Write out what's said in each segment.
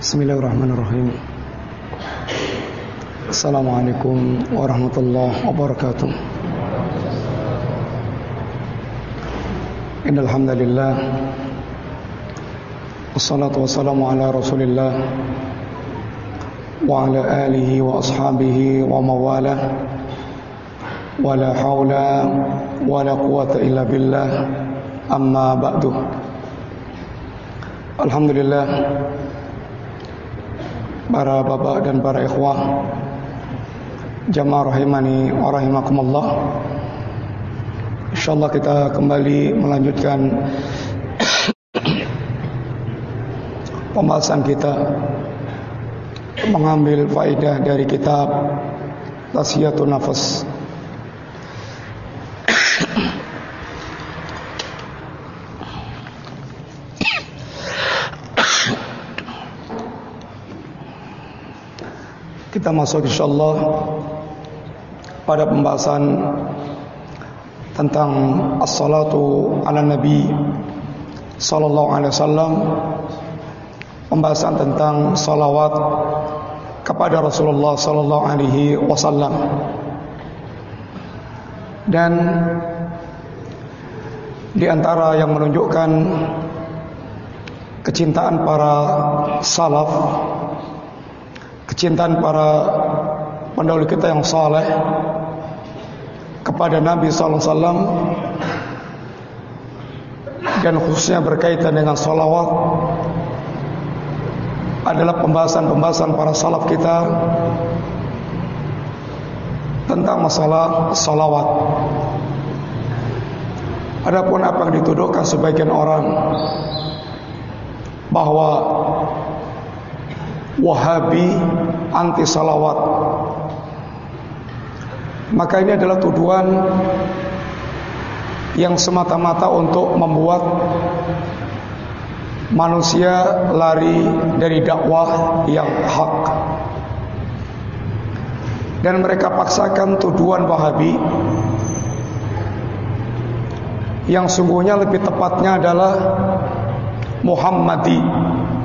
Bismillahirrahmanirrahim. Assalamualaikum warahmatullahi wabarakatuh. Innal hamdalillah wassalatu wassalamu ala Rasulillah wa ala alihi wa ashabihi wa mawalah. Wala haula wala quwata illa billah. Amma ba'du. Alhamdulillah, para bapak dan para ikhwah jamaah rahimani wa rahimakumullah. Insyaallah kita kembali melanjutkan pembahasan kita, mengambil faedah dari kitab Tasfiyatun Nafas. Kita masuk insyaallah pada pembahasan tentang as-salatu ala Nabi sallallahu alaihi wasallam, pembahasan tentang salawat kepada Rasulullah sallallahu alaihi wasallam. Dan di antara yang menunjukkan kecintaan para salaf, kecintaan para pendahulu kita yang saleh kepada Nabi sallallahu alaihi wasallam, dan khususnya berkaitan dengan salawat, adalah pembahasan para salaf kita tentang masalah salawat. Adapun apa yang dituduhkan sebagian orang bahwa Wahabi anti salawat, maka ini adalah tuduhan yang semata-mata untuk membuat manusia lari dari dakwah yang hak. Dan mereka paksakan tuduhan Wahabi yang sungguhnya lebih tepatnya adalah Muhammadi,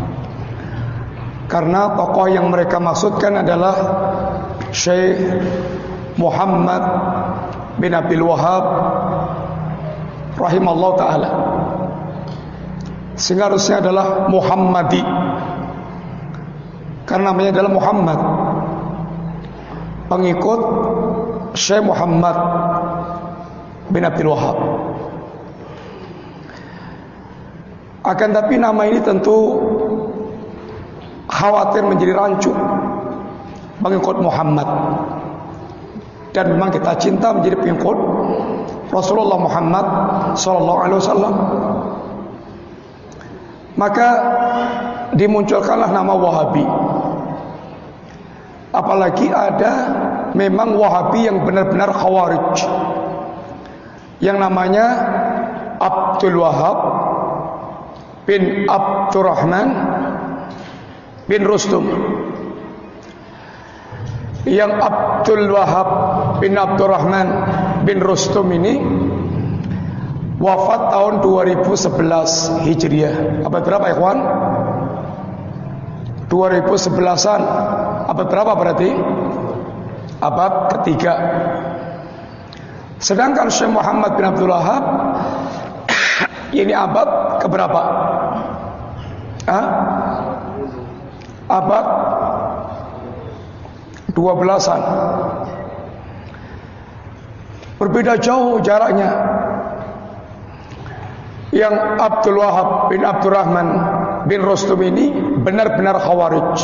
karena tokoh yang mereka maksudkan adalah Syekh Muhammad bin Abdul Wahab rahimallahu ta'ala, sehingga harusnya adalah Muhammadi karena namanya adalah Muhammad, pengikut Syekh Muhammad bin Abdul Wahab. Akan tapi nama ini tentu khawatir menjadi rancu pengikut Muhammad, dan memang kita cinta menjadi pengikut Rasulullah Muhammad sallallahu alaihi wasallam. Maka dimunculkanlah nama Wahabi. Apalagi ada memang Wahabi yang benar-benar khawarij, yang namanya Abdul Wahab bin Abdurrahman bin Rustum. Yang Abdul Wahab bin Abdurrahman bin Rustum ini wafat tahun 2011 Hijriah. Abad berapa ikhwan? 2011-an. Abad berapa berarti? Abad ketiga. Sedangkan Syekh Muhammad bin Abdul Wahab ini abad keberapa? Abad 12-an. Berbeda jauh jaraknya. Yang Abdul Wahab bin Abdurrahman bin Rustum ini benar-benar khawarij,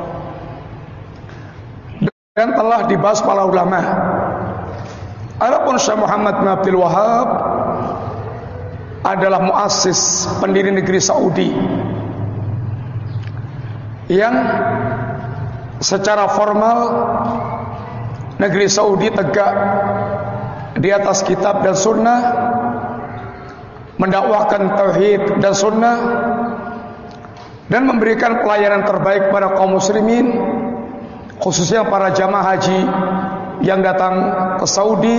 dan telah dibahas para ulama. Adapun Syekh Muhammad bin Abdul Wahab adalah muassis, pendiri negeri Saudi, yang secara formal negeri Saudi tegak di atas kitab dan sunnah, mendakwahkan tauhid dan sunnah, dan memberikan pelayanan terbaik pada kaum muslimin, khususnya para jamaah haji yang datang ke Saudi.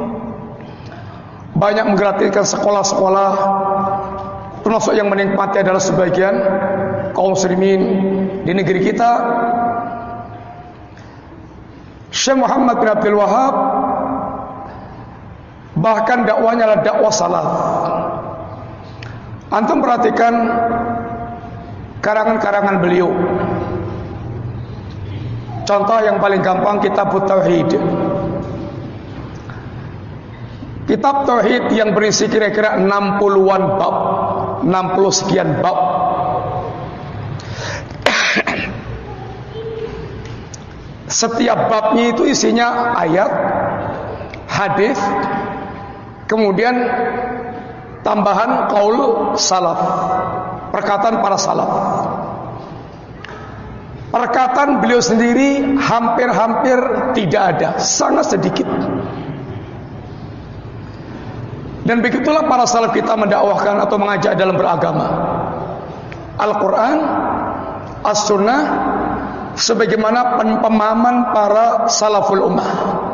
Banyak menggratiskan sekolah-sekolah, termasuk yang menikmati adalah sebagian kaum muslimin di negeri kita. Syekh Muhammad bin Abdul Wahab bahkan dakwahnya adalah dakwah salaf. Antum perhatikan karangan-karangan beliau. Contoh yang paling gampang, Kitab Tauhid. Kitab Tauhid yang berisi kira-kira 60-an bab, 60 sekian bab. Setiap babnya itu isinya ayat, hadis, kemudian tambahan qaul salaf, perkataan para salaf. Perkataan beliau sendiri hampir-hampir tidak ada, sangat sedikit. Dan begitulah para salaf kita mendakwahkan atau mengajak dalam beragama. Al-Quran, As-Sunnah, sebagaimana pemahaman para salaful ummah.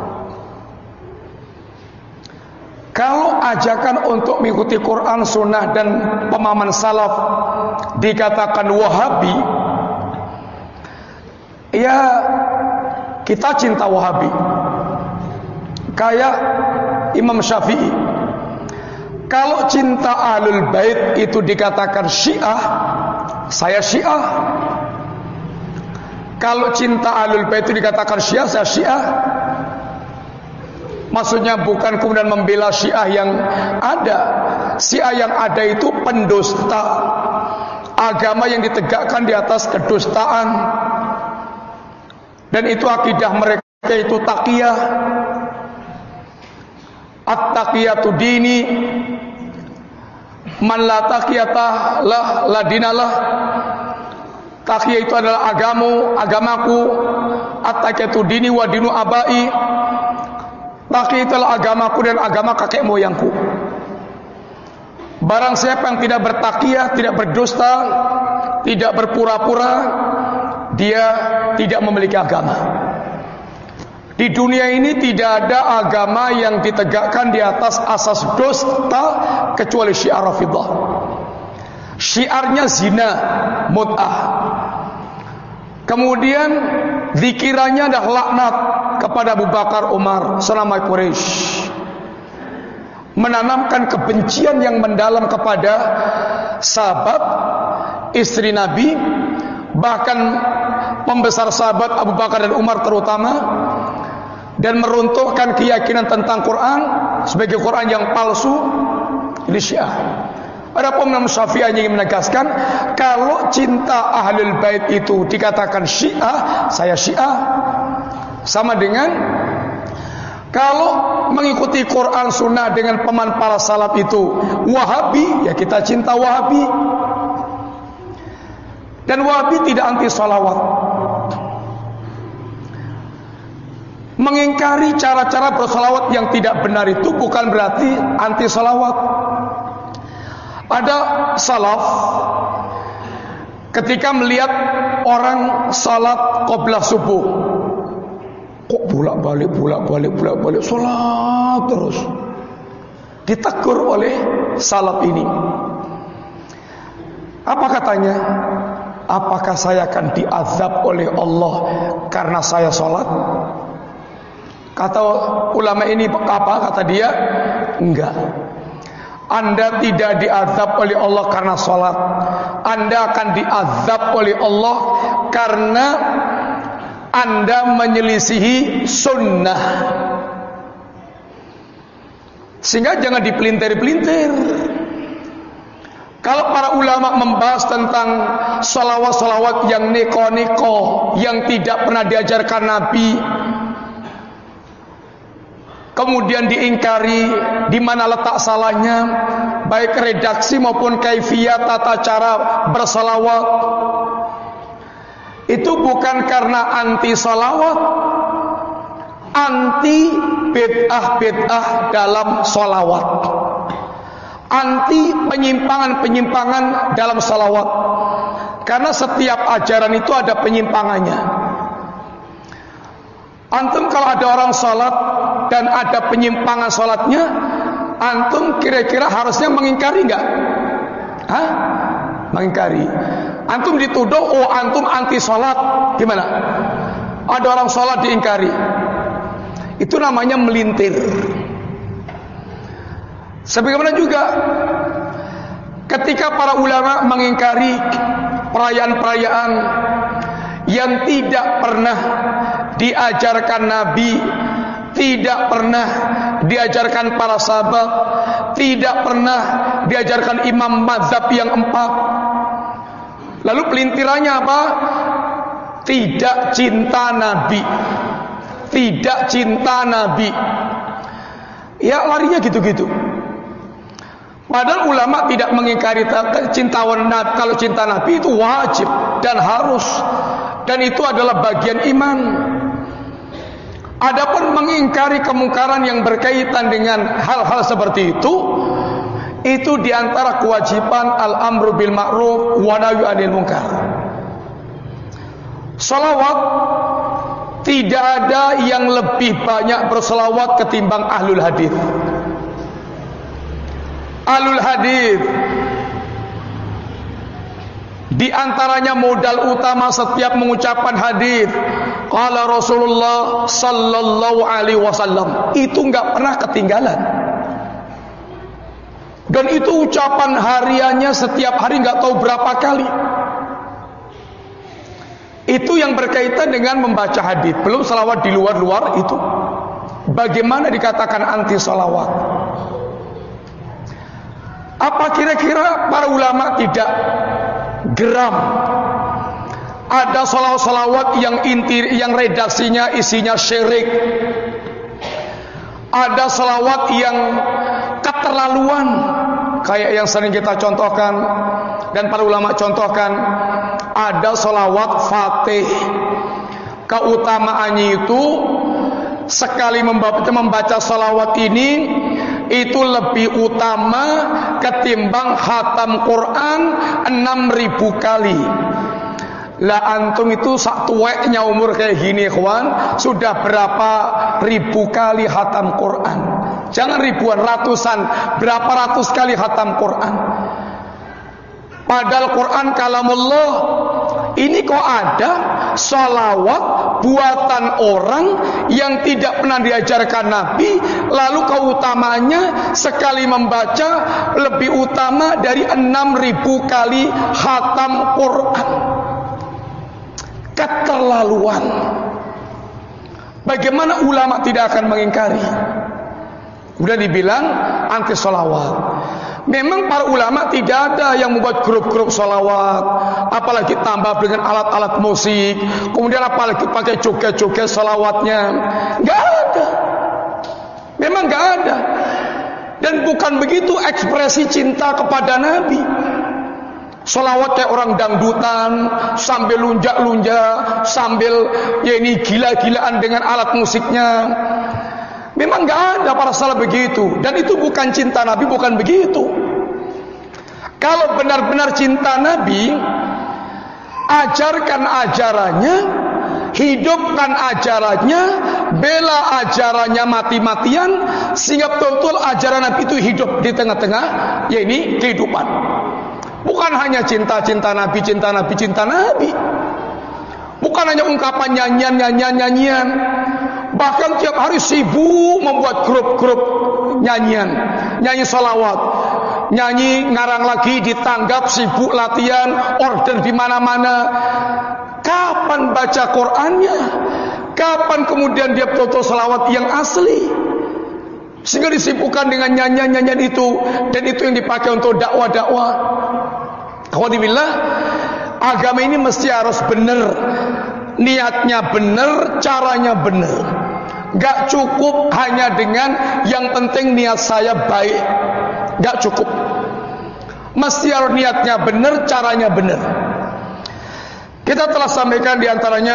Kalau ajakan untuk mengikuti Quran, Sunnah dan pemahaman salaf dikatakan Wahabi, ya kita cinta Wahabi. Kayak Imam Syafi'i. Kalau cinta Ahlul Bait itu dikatakan Syiah, saya Syiah. Kalau cinta Ahlul Bait itu dikatakan Syiah, saya Syiah. Maksudnya bukan kemudian membela Syiah yang ada. Syiah yang ada itu pendusta, agama yang ditegakkan di atas kedustaan. Dan itu akidah mereka itu taqiyah. At-taqiyatu dini, man la taqiyatah lah la dinalah. Taqiyah itu adalah agamaku. At-taqiyatu dini wa dinu abai. Taqiyah itu adalah agamaku dan agama kakek moyangku. Barang siapa yang tidak bertaqiyah, tidak berdusta, tidak berpura-pura, dia tidak memiliki agama. Di dunia ini tidak ada agama yang ditegakkan di atas asas dusta kecuali syiar Rafidhah. Syiarnya zina, mut'ah. Kemudian zikirannya adalah laknat kepada Abu Bakar, Umar selama Quraisy. Menanamkan kebencian yang mendalam kepada sahabat, istri Nabi, bahkan pembesar sahabat Abu Bakar dan Umar terutama, dan meruntuhkan keyakinan tentang Quran sebagai Quran yang palsu. Ini Syiah. Adapun Imam Syafi'i ingin menegaskan, kalau cinta Ahlul Bait itu dikatakan Syiah, saya Syiah. Sama dengan kalau mengikuti Quran Sunnah dengan pemahaman para salaf itu Wahabi, ya kita cinta Wahabi. Dan Wahabi tidak anti salawat. Mengingkari cara-cara bersalawat yang tidak benar itu bukan berarti anti salawat. Ada salaf ketika melihat orang salat qoblah subuh, kok bolak-balik salat terus. Ditegur oleh salaf ini. Apa katanya? Apakah saya akan diazab oleh Allah karena saya salat? Kata ulama ini apa? Kata dia, enggak. Anda tidak diazab oleh Allah karena salat. Anda akan diazab oleh Allah karena Anda menyelisihi sunnah. Sehingga jangan dipelintir-pelintir. Kalau para ulama membahas tentang salawat-salawat yang neko-neko, yang tidak pernah diajarkan Nabi, kemudian diingkari di mana letak salahnya, baik redaksi maupun kaifiyat tata cara bersalawat, itu bukan karena anti salawat, anti bid'ah dalam salawat, anti penyimpangan dalam salawat. Karena setiap ajaran itu ada penyimpangannya. Antum kalau ada orang salat dan ada penyimpangan salatnya, antum kira-kira harusnya mengingkari enggak? Mengingkari. Antum dituduh, oh antum anti sholat. Gimana? Ada orang sholat diingkari. Itu namanya melintir. Sebagaimana juga ketika para ulama mengingkari perayaan-perayaan yang tidak pernah diajarkan Nabi, tidak pernah diajarkan para sahabat, tidak pernah diajarkan imam mazhab yang 4. Lalu pelintirannya apa? Tidak cinta Nabi, tidak cinta Nabi. Ya larinya gitu-gitu. Padahal ulama tidak mengingkari cinta Nabi. Kalau cinta Nabi itu wajib dan harus, dan itu adalah bagian iman. Adapun mengingkari kemungkaran yang berkaitan dengan hal-hal seperti itu diantara kewajiban al-amru bil ma'ruf wa nahyu 'anil munkar. Salawat, tidak ada yang lebih banyak berselawat ketimbang ahlul hadis. Ahlul hadis di antaranya modal utama setiap mengucapkan hadis qala Rasulullah sallallahu alaihi wasallam, itu enggak pernah ketinggalan. Dan itu ucapan hariannya setiap hari, enggak tahu berapa kali. Itu yang berkaitan dengan membaca hadis, belum salawat di luar-luar itu. Bagaimana dikatakan anti salawat? Apa kira-kira para ulama tidak geram ada salawat-salawat yang redaksinya isinya syirik, ada salawat yang keterlaluan kayak yang sering kita contohkan dan para ulama contohkan? Ada salawat Fatih, keutamaannya itu sekali membaca salawat ini itu lebih utama ketimbang khatam Quran 6.000 kali. Lah antum itu sak tuweknya umur kayak gini kawan, sudah berapa ribu kali khatam Quran? Jangan ribuan, ratusan, berapa ratus kali khatam Quran. Padahal Quran kalamullah. Ini kok ada salawat buatan orang yang tidak pernah diajarkan Nabi, lalu keutamaannya sekali membaca lebih utama dari 6.000 kali khatam Quran. Keterlaluan. Bagaimana ulama tidak akan mengingkari? Udah dibilang anti salawat. Memang para ulama tidak ada yang membuat grup-grup salawat, apalagi tambah dengan alat-alat musik, kemudian apalagi pakai joget-joget salawatnya. Gak ada. Memang gak ada. Dan bukan begitu ekspresi cinta kepada Nabi. Salawat kayak orang dangdutan, sambil lunjak-lunjak, sambil ya ini gila-gilaan dengan alat musiknya. Memang gak ada para salaf begitu. Dan itu bukan cinta Nabi, bukan begitu. Kalau benar-benar cinta Nabi, ajarkan ajarannya, hidupkan ajarannya, bela ajarannya mati-matian, sehingga betul-betul ajaran Nabi itu hidup di tengah-tengah ya ini kehidupan. Bukan hanya cinta-cinta Nabi, cinta Nabi, cinta Nabi. Bukan hanya ungkapan nyanyian. Bahkan tiap hari sibuk membuat grup-grup nyanyian, nyanyi salawat, nyanyi ngarang lagi, ditanggap, sibuk latihan, order di mana-mana. Kapan baca Qur'annya? Kapan kemudian dia betul-betul salawat yang asli? Sehingga disibukkan dengan nyanyian-nyanyian itu, dan itu yang dipakai untuk dakwah-dakwah. Alhamdulillah, agama ini mesti harus benar. Niatnya benar, caranya benar. Gak cukup hanya dengan yang penting niat saya baik. Gak cukup. Mesti harus niatnya benar, caranya benar. Kita telah sampaikan diantaranya,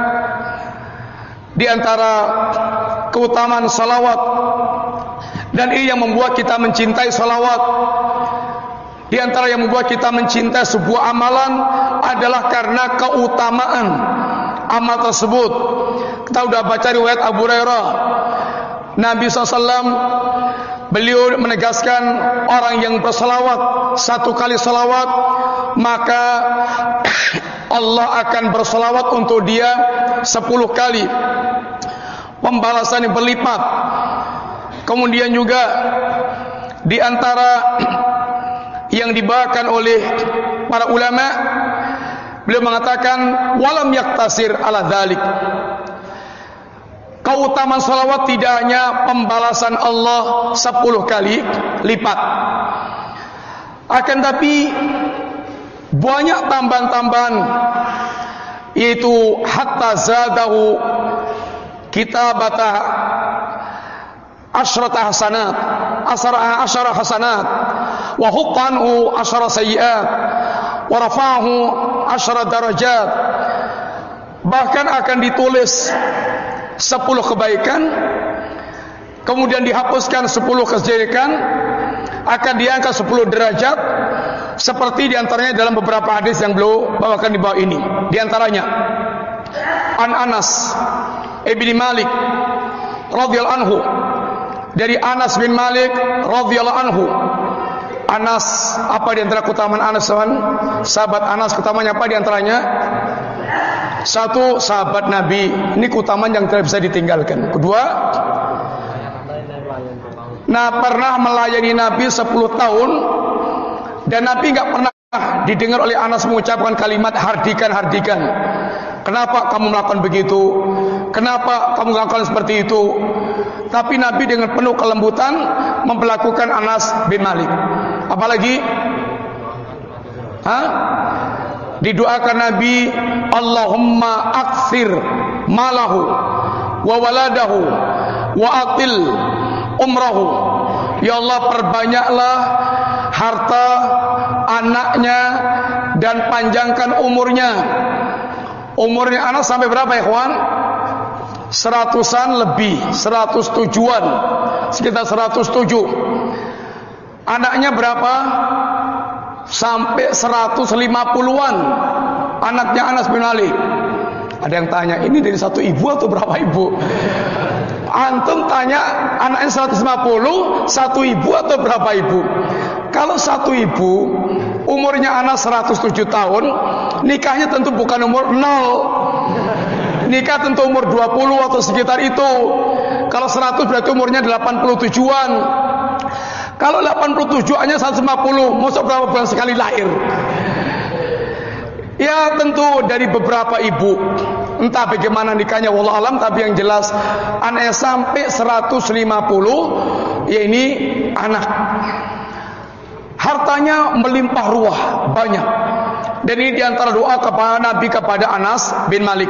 diantara keutamaan salawat, dan ini yang membuat kita mencintai salawat. Di antara yang membuat kita mencintai sebuah amalan adalah karena keutamaan amal tersebut. Kita sudah baca riwayat Abu Hurairah. Nabi SAW beliau menegaskan orang yang berselawat 1 kali selawat, maka Allah akan berselawat untuk dia 10 kali, pembalasan yang berlipat. Kemudian juga di antara yang dibawakan oleh para ulama, beliau mengatakan walam yaktasir ala dzalik. Keutamaan salawat tidak hanya pembalasan Allah 10 kali lipat, akan tapi banyak tambahan-tambahan, yaitu hatta zadahu kitabata asyrata hasanat, asyara hasanat, wa huqqanhu asyara sayyiat, wa rafa'ahu asyara darajat. Bahkan akan ditulis 10 kebaikan, kemudian dihapuskan 10 kejelekan, akan diangkat 10 derajat, seperti diantaranya dalam beberapa hadis yang beliau bawakan di bawah ini. Di antaranya An Anas ibn Malik radhiyallahu anhu, dari Anas bin Malik radhiyallahu anhu. Anas, apa di antara keutamaan Anas? Sahabat Anas, keutamanya apa di antaranya? 1, sahabat Nabi. Ini keutamaan yang tidak bisa ditinggalkan. Kedua, pernah melayani Nabi 10 tahun, dan Nabi enggak pernah didengar oleh Anas mengucapkan kalimat hardikan. Kenapa kamu melakukan begitu? Kenapa kamu melakukan seperti itu? Tapi Nabi dengan penuh kelembutan memperlakukan Anas bin Malik. Apalagi? Didoakan Nabi, Allahumma aktsir malahu wa waladahu wa atil umrahu. Ya Allah, perbanyaklah harta anaknya dan panjangkan umurnya. Umurnya Anas sampai berapa ya kawan? 100-an lebih, 107-an, sekitar 107. Anaknya berapa? Sampai 150-an anaknya Anas bin Malik. Ada yang tanya, ini dari 1 ibu atau berapa ibu? Antum tanya anaknya 150, 1 ibu atau berapa ibu? Kalau 1 ibu, umurnya Anas 107 tahun, nikahnya tentu bukan umur 0. Nikah tentu umur 20 atau sekitar itu. Kalau 100 berarti umurnya 87-an. Kalau 87 hanya 150, masa berapa bulan sekali lahir? Ya tentu dari beberapa ibu. Entah bagaimana nikahnya wallahu alam, tapi yang jelas anaknya sampai 150, ya ini anak. Hartanya melimpah ruah, banyak. Dan ini diantara doa kepada Nabi kepada Anas bin Malik.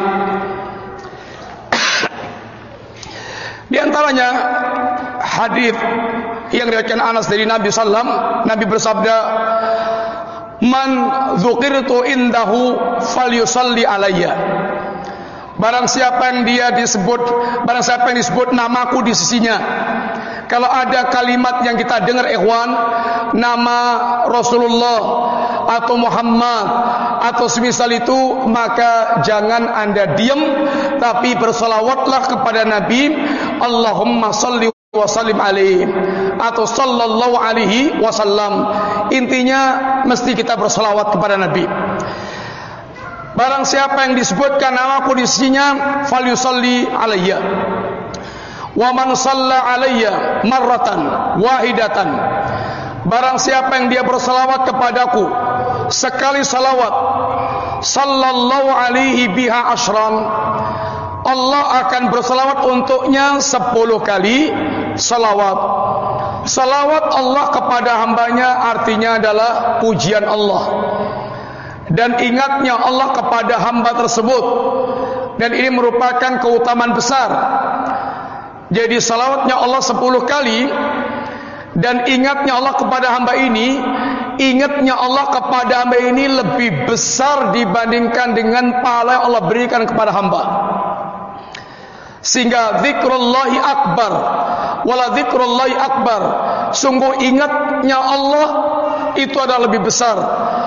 Di antaranya hadis yang diriwayatkan Anas dari Nabi sallam, Nabi bersabda, "Man dzukirtu indahu falyusalli alayya." Barang siapa yang disebut namaku di sisinya. Kalau ada kalimat yang kita dengar ikhwan, nama Rasulullah atau Muhammad atau semisal itu, maka jangan Anda diam, tapi berselawatlah kepada Nabi, Allahumma shalli wa sallim alaihi atau sallallahu alaihi wasallam. Intinya mesti kita berselawat kepada Nabi. Barang siapa yang disebutkan namaku di sisinya, falyusalli alayya. Wa man shalla alayya marratan wahidatan. Barang siapa yang dia berselawat kepadaku sekali salawat, sallallahu alaihi biha asyran, Allah akan berselawat untuknya 10 kali salawat. Salawat Allah kepada hambanya artinya adalah pujian Allah dan ingatnya Allah kepada hamba tersebut, dan ini merupakan keutamaan besar. Jadi salawatnya Allah 10 kali dan ingatnya Allah kepada hamba ini, ingatnya Allah kepada hamba ini lebih besar dibandingkan dengan pahala yang Allah berikan kepada hamba. Sehingga zikrullahi akbar wala zikrullahi akbar, sungguh ingatnya Allah itu adalah lebih besar.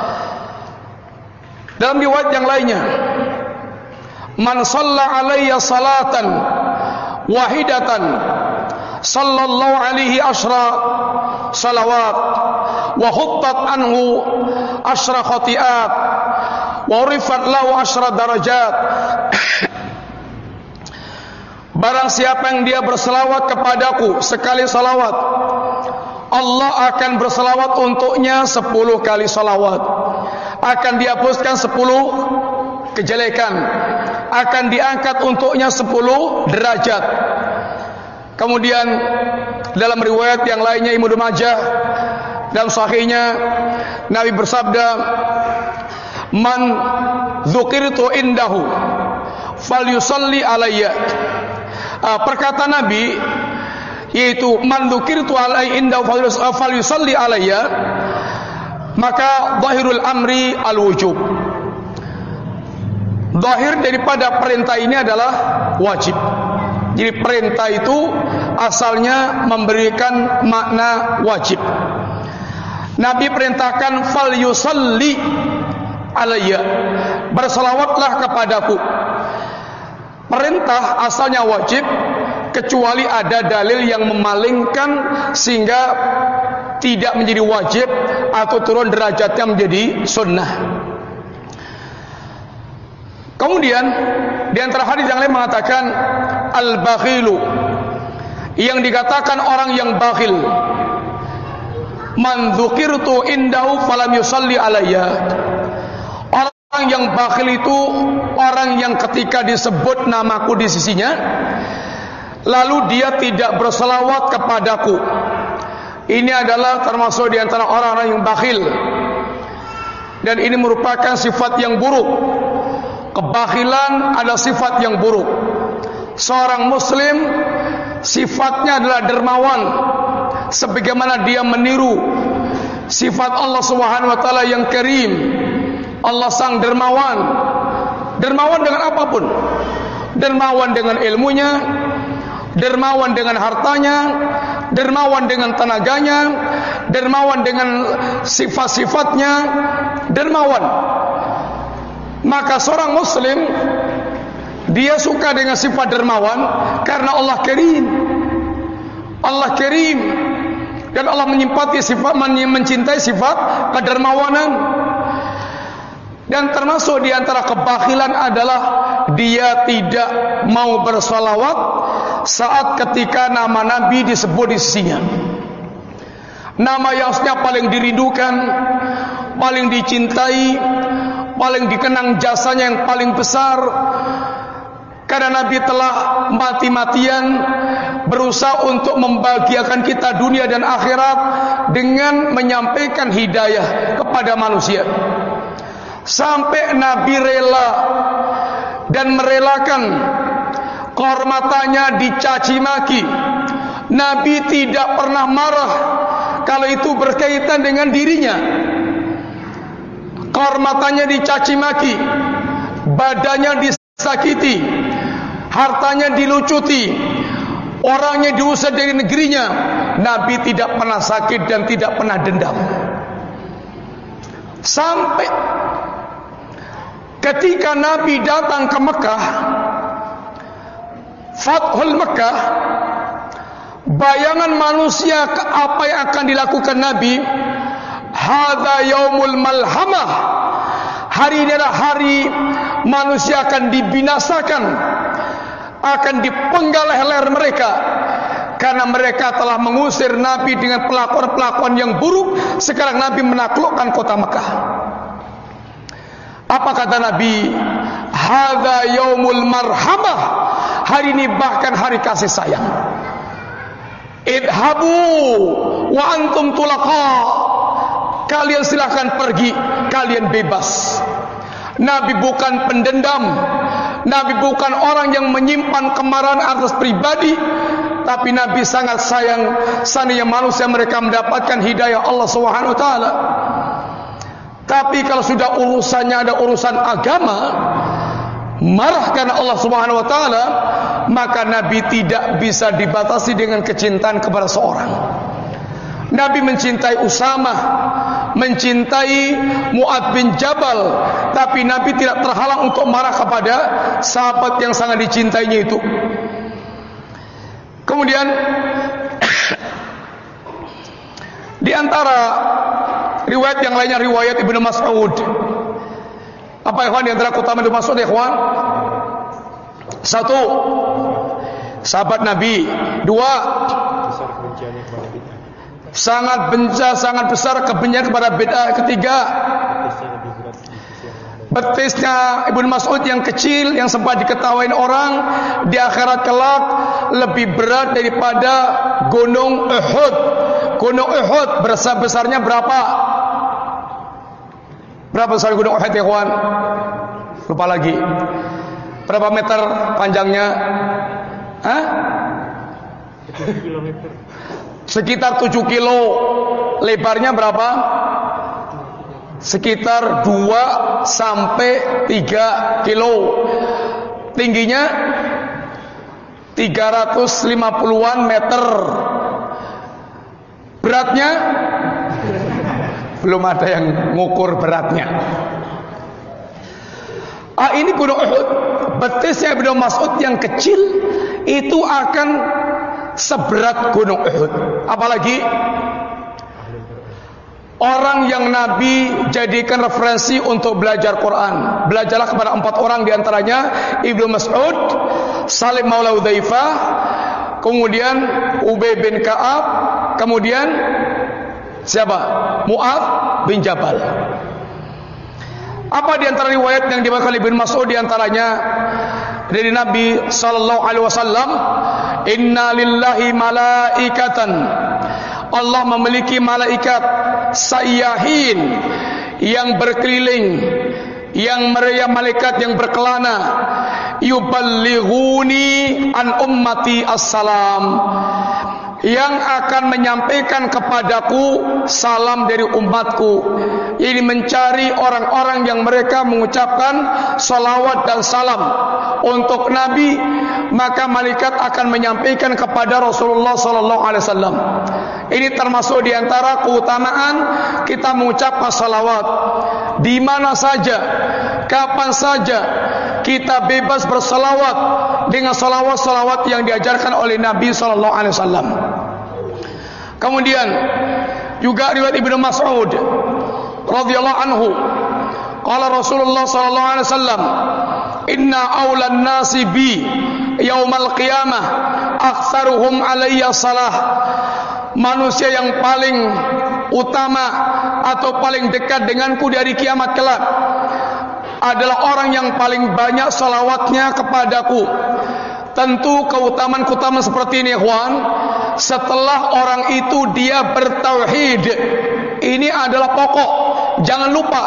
Dalam riwayat yang lainnya, man shalla alayya salatan wahidatan sallallahu alaihi asyra salawat wa khuttat anhu asyra khati'at wa urifat lahu asyra darajat. Barang siapa yang dia berselawat kepadaku sekali salawat, Allah akan berselawat untuknya 10 kali salawat. Akan dihapuskan 10 kejelekan, akan diangkat untuknya 10 derajat. Kemudian dalam riwayat yang lainnya Ibnu Majah dalam sahihnya, Nabi bersabda, "Man dzukirtu indahu falyusalli alayya." Perkataan Nabi yaitu man dzukirtu alayya indahu falyusalli alayya, maka zahirul amri al-wujub. Zahir daripada perintah ini adalah wajib. Jadi perintah itu asalnya memberikan makna wajib. Nabi perintahkan falyusalli alayya, berselawatlah kepadaku. Perintah asalnya wajib, kecuali ada dalil yang memalingkan sehingga tidak menjadi wajib atau turun derajatnya menjadi sunnah. Kemudian di antara hadis yang lain mengatakan al-bakhilu, yang dikatakan orang yang bakhil, man dzukirtu indahu falam yusalli alayya. Orang yang bakhil itu orang yang ketika disebut namaku di sisinya, lalu dia tidak berselawat kepadaku. Ini adalah termasuk di antara orang-orang yang bakhil, dan ini merupakan sifat yang buruk. Kebakhilan adalah sifat yang buruk. Seorang muslim sifatnya adalah dermawan, sebagaimana dia meniru sifat Allah Subhanahu wa taala yang karim. Allah sang dermawan. Dermawan dengan apapun. Dermawan dengan ilmunya, dermawan dengan hartanya, dermawan dengan tenaganya, dermawan dengan sifat-sifatnya, dermawan. Maka seorang muslim dia suka dengan sifat dermawan karena Allah karim. Allah karim, dan Allah mencintai sifat kedermawanan. Dan termasuk di antara kebakhilan adalah dia tidak mau bersalawat saat ketika nama Nabi disebut di sisinya. Nama yang harusnya paling dirindukan, paling dicintai, paling dikenang jasanya yang paling besar. Karena Nabi telah mati-matian berusaha untuk membahagiakan kita dunia dan akhirat dengan menyampaikan hidayah kepada manusia. Sampai Nabi rela dan merelakan kehormatannya dicaci maki. Nabi tidak pernah marah kalau itu berkaitan dengan dirinya. Kehormatannya dicaci maki, badannya disakiti, hartanya dilucuti, orangnya diusir dari negerinya. Nabi tidak pernah sakit dan tidak pernah dendam. Sampai ketika Nabi datang ke Mekah, Fathul Mekah, bayangan manusia apa yang akan dilakukan Nabi, hadza yaumul malhamah, hari ini adalah hari manusia akan dibinasakan, akan dipenggal leher mereka, karena mereka telah mengusir Nabi dengan pelakuan-pelakuan yang buruk. Sekarang Nabi menaklukkan kota Mekah. Apa kata Nabi? Hadza yaumul marhamah, hari ini bahkan hari kasih sayang. Idhabu wa antum tulaqa, kalian silahkan pergi, kalian bebas. Nabi bukan pendendam, Nabi bukan orang yang menyimpan kemarahan atas pribadi, tapi Nabi sangat sayang seandainya manusia mereka mendapatkan hidayah Allah Subhanahu wa taala. Tapi kalau sudah urusannya ada urusan agama, marah karena Allah Subhanahu wa taala, maka Nabi tidak bisa dibatasi dengan kecintaan kepada seorang. Nabi mencintai Usamah, mencintai Mu'adz bin Jabal, tapi Nabi tidak terhalang untuk marah kepada sahabat yang sangat dicintainya itu. Kemudian di antara riwayat yang lainnya riwayat Ibnu Mas'ud. Apa ikhwan di antara keutamaan Ibnu Mas'ud ikhwan? Satu, sahabat Nabi. Dua, sangat besar kebencian kepada bid'ah. Ketiga, betisnya Ibnu Mas'ud yang kecil yang sempat diketawain orang di akhirat kelak lebih berat daripada gunung Uhud. Gunung Uhud besarnya berapa? Berapa besar gunung Uhud ya kawan? Lupa lagi. Berapa meter panjangnya? Hah? 7 kilometer. Sekitar 7 kilo. Lebarnya berapa? Sekitar 2 sampai 3 kilo. Tingginya 350-an meter. Beratnya belum ada yang ngukur beratnya. Ini gunung Uhud. Betisnya Ibnu Mas'ud yang kecil itu akan seberat gunung Uhud. Apalagi orang yang Nabi jadikan referensi untuk belajar Quran. Belajarlah kepada 4 orang, diantaranya Ibnu Mas'ud, Salim Maula Hudzaifah, kemudian Ubay bin Ka'ab, kemudian siapa? Mu'adz bin Jabal. Apa di antara riwayat yang dibawakan oleh Ibnu Mas'ud, diantaranya dari Nabi sallallahu alaihi wasallam, "Inna lillahi malaikatan." Allah memiliki malaikat sayyahin yang berkeliling, yang meriam, malaikat yang berkelana, yuballighuni an ummati assalam, yang akan menyampaikan kepadaku salam dari umatku. Ini mencari orang-orang yang mereka mengucapkan salawat dan salam untuk Nabi, maka malaikat akan menyampaikan kepada Rasulullah sallallahu alaihi wasallam. Ini termasuk di antara keutamaan kita mengucapkan salawat. Di mana saja, kapan saja kita bebas bersalawat dengan salawat-salawat yang diajarkan oleh Nabi sallallahu alaihi wasallam. Kemudian juga riwayat Ibnu Mas'ud radhiyallahu anhu, qala Rasulullah sallallahu alaihi wasallam, "Inna aulan nasi bi yaumal qiyamah aktsaruhum alayya salah." Manusia yang paling utama atau paling dekat denganku dari kiamat kelak adalah orang yang paling banyak salawatnya kepadaku. Tentu keutamaan-keutamaan seperti ini, ikhwan, setelah orang itu dia bertauhid. Ini adalah pokok. Jangan lupa.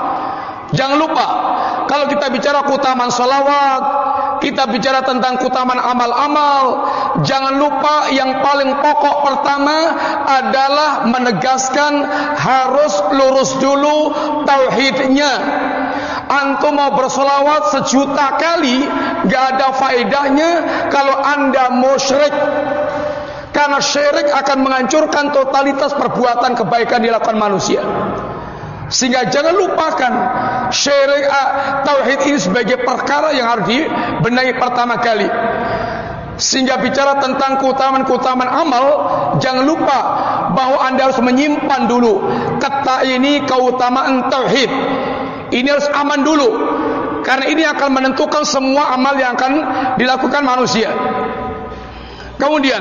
Kalau kita bicara keutamaan salawat, kita bicara tentang keutamaan amal-amal, jangan lupa yang paling pokok pertama adalah menegaskan harus lurus dulu tauhidnya. Antum mau bersolawat 1.000.000 kali, gak ada faedahnya kalau anda musyrik. Karena syirik akan menghancurkan totalitas perbuatan kebaikan dilakukan manusia. Sehingga jangan lupakan syirik, tauhid ini sebagai perkara yang harus dibenahi pertama kali. Sehingga bicara tentang keutamaan-keutamaan amal, jangan lupa bahwa anda harus menyimpan dulu kata ini keutamaan tauhid. Ini harus aman dulu, karena ini akan menentukan semua amal yang akan dilakukan manusia. Kemudian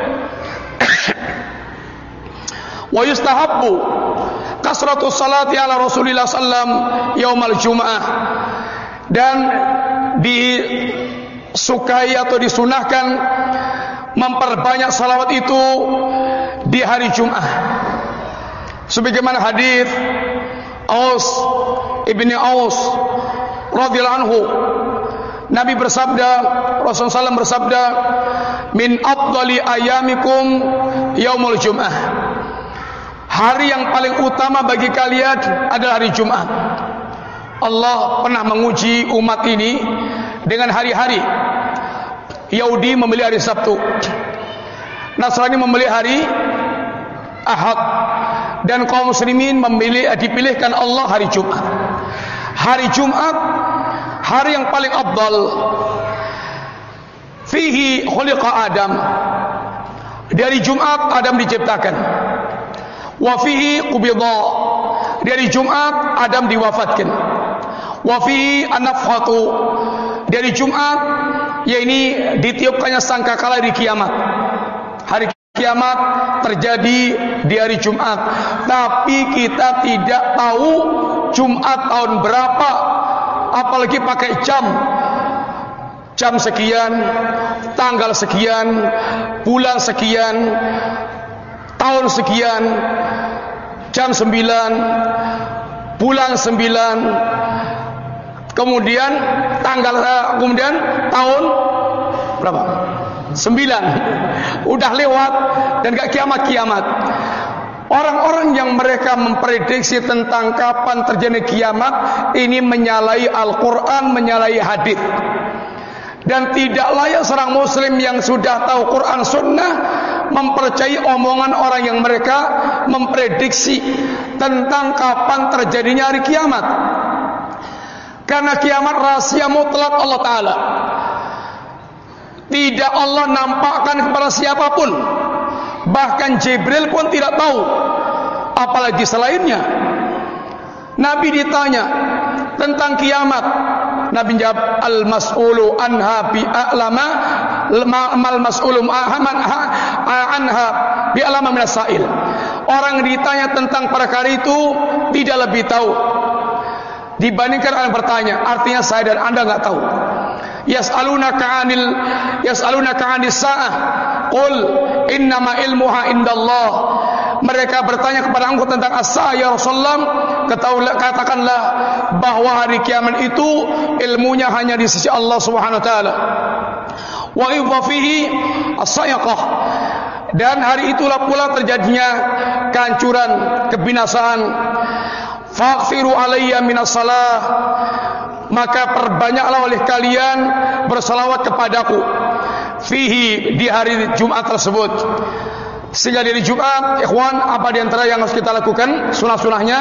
wa yustahabbu kasratus salati ala Rasulillah sallam yaumal jum'ah, dan disukai atau disunahkan memperbanyak salawat itu di hari Jumat. Sebagaimana hadis Aus ibni Aus radhiyallahu anhu, Nabi bersabda, Rasulullah SAW bersabda, "Min afdali ayamikum yaumul jum'ah." Hari yang paling utama bagi kalian adalah hari Jumat. Allah pernah menguji umat ini dengan hari-hari. Yahudi memilih hari Sabtu, Nasrani memilih hari Ahad, dan kaum muslimin dipilihkan Allah hari Jumat. Hari Jumat, hari yang paling afdal. Fihi khuliqa Adam. Dari Jumat Adam diciptakan. Wa fihi qubidha. Dari Jumat Adam diwafatkan. Wa fihi an-nafkhatu. Dari Jumat yakni ditiupkannya sangkakala di kiamat. Hari kiamat terjadi di hari Jumat. Tapi kita tidak tahu Jumat tahun berapa, apalagi pakai jam sekian, tanggal sekian, bulan sekian, tahun sekian, jam 9, bulan 9, kemudian kemudian tahun berapa? 9. Udah lewat dan gak kiamat-kiamat. Orang-orang yang mereka memprediksi tentang kapan terjadi kiamat ini menyalahi Al-Quran, menyalahi hadis. Dan tidak layak seorang muslim yang sudah tahu Quran Sunnah mempercayai omongan orang yang mereka memprediksi tentang kapan terjadinya hari kiamat. Karena kiamat rahasia mutlak Allah Ta'ala. Tidak Allah nampakkan kepada siapapun. Bahkan Jibril pun tidak tahu, apalagi selainnya. Nabi ditanya tentang kiamat, Nabi jawab, al-mas'ulu anha bi'a'lama mal mas'ulu anha bi'a'lama minas sa'il. Orang ditanya tentang perkara itu tidak lebih tahu dibandingkan orang bertanya. Artinya saya dan Anda enggak tahu. Yas'alunaka 'anis sa'ah qul innama ilmuha indallah. Mereka bertanya kepada engkau tentang as-sa'ah ya Rasulullah, katakanlah bahwa hari kiamat itu ilmunya hanya di sisi Allah Subhanahu wa taala. Wa idza fihi as-sa'iqah, dan hari itulah pula terjadinya kehancuran, kebinasaan. Faghfiru alayya minas salah, maka perbanyaklah oleh kalian bersalawat kepadaku fihi, di hari Jumat tersebut. Sehingga dari Jumat, ikhwan, apa di antara yang harus kita lakukan sunah-sunahnya?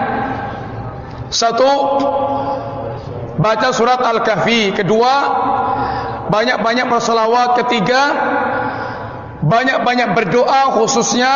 1, baca surat Al-Kahfi. 2, banyak-banyak bersalawat. 3, banyak-banyak berdoa, khususnya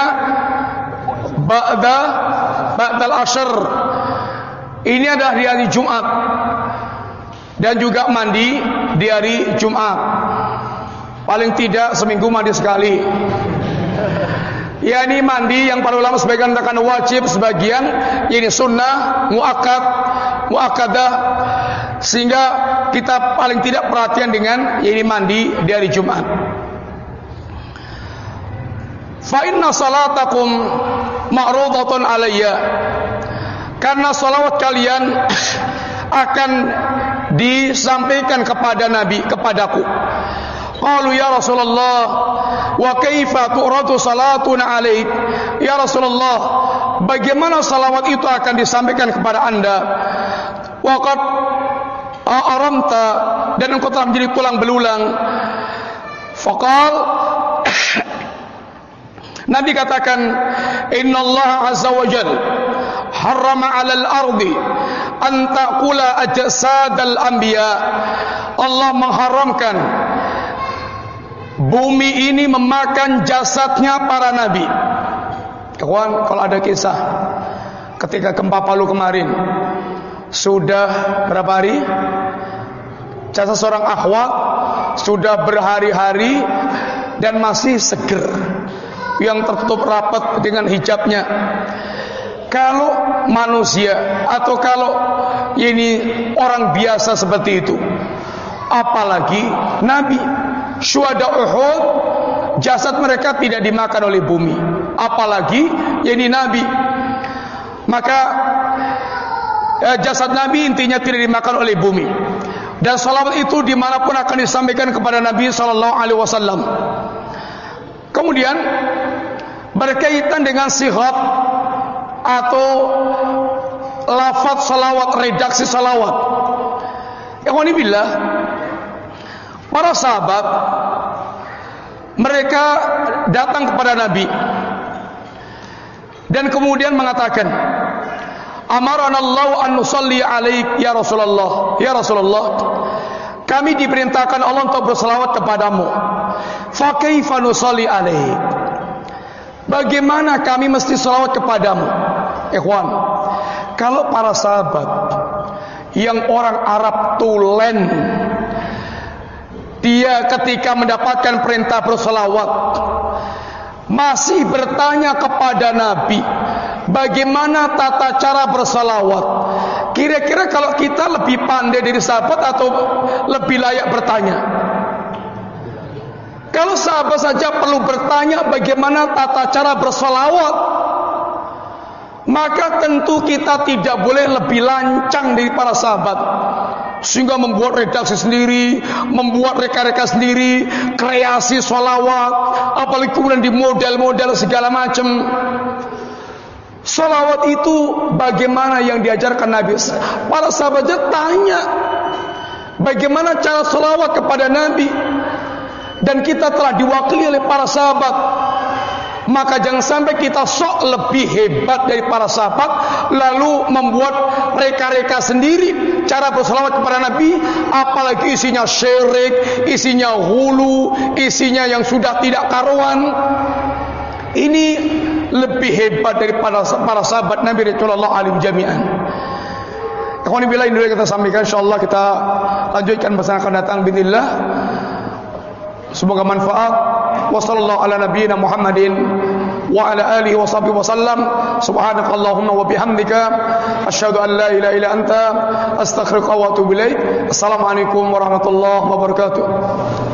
ba'dal ashr. Ini adalah di hari Jumat. Dan juga mandi di hari Jumat. Paling tidak seminggu mandi sekali. Ya, ini mandi yang para ulama sebagian katakan wajib, sebagian ini sunnah muakkadah, sehingga kita paling tidak perhatian dengan ini mandi di hari Jumat. Fa inna salatakum ma'rudatun alayya, karena salawat kalian akan disampaikan kepada Nabi, kepadaku. Qalu ya Rasulullah, wa kaifa tu'radu salatuna alaik? Ya Rasulullah, bagaimana salawat itu akan disampaikan kepada Anda? Wa qad aramta, dan engkau telah menjadi tulang belulang. Faqal, Nabi katakan, innallaha azza wa jalla harrama 'alal ardi an ta'kula ajsadal anbiya. Allah mengharamkan bumi ini memakan jasadnya para nabi. Kawan, kalau ada kisah ketika gempa Palu kemarin, sudah berapa hari jasad seorang akhwat sudah berhari-hari dan masih seger, yang tertutup rapat dengan hijabnya. Kalau manusia atau kalau ini orang biasa seperti itu, apalagi nabi, syuhada Uhud, jasad mereka tidak dimakan oleh bumi, apalagi ini nabi. Maka jasad nabi intinya tidak dimakan oleh bumi. Dan salawat itu dimanapun akan disampaikan kepada Nabi SAW. Kemudian berkaitan dengan sighat atau lafaz salawat, redaksi salawat. Ikhwanibillah, para sahabat mereka datang kepada Nabi dan kemudian mengatakan, amaranallahu an nusalli alaik ya Rasulullah. Ya Rasulullah, kami diperintahkan Allah untuk bersalawat kepadamu. Fa kaifa nusalli alaik? Bagaimana kami mesti salawat kepadamu? Ikhwan, kalau para sahabat yang orang Arab tulen, dia ketika mendapatkan perintah bersalawat masih bertanya kepada Nabi, bagaimana tata cara bersalawat? Kira-kira kalau kita lebih pandai dari sahabat atau lebih layak bertanya? Kalau sahabat saja perlu bertanya bagaimana tata cara bersalawat, maka tentu kita tidak boleh lebih lancang dari para sahabat, sehingga membuat redaksi sendiri, membuat reka-reka sendiri, kreasi sholawat, apalagi kemudian di model-model segala macam. Sholawat itu bagaimana yang diajarkan Nabi? Para sahabat tanya bagaimana cara sholawat kepada Nabi, dan kita telah diwakili oleh para sahabat. Maka jangan sampai kita sok lebih hebat dari para sahabat, lalu membuat reka-reka sendiri cara bersalawat kepada Nabi, apalagi isinya syirik, isinya hulu, isinya yang sudah tidak karuan. Ini lebih hebat daripada para sahabat Nabi Rasulullah alim jami'an. Ikhwan fillah, ini dulu kita sampaikan, insyaallah kita lanjutkan bahasa akan datang bismillah. Semoga manfaat. Wassallallahu ala nabiyyina Muhammadin wa ala alihi wa sahbihi wasallam. Subhanakallahumma wa bihamdika asyhadu an la ilaha illa anta astaghfiruka wa atubu ilaik. Assalamualaikum warahmatullahi wabarakatuh.